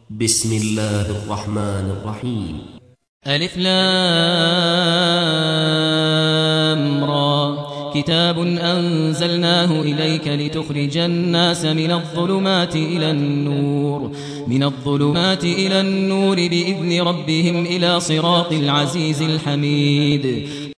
بسم الله الرحمن الرحيم. ألف لام را. كتاب أنزلناه إليك لتخرج الناس من الظلمات إلى النور بإذن ربهم إلى صراط العزيز الحميد.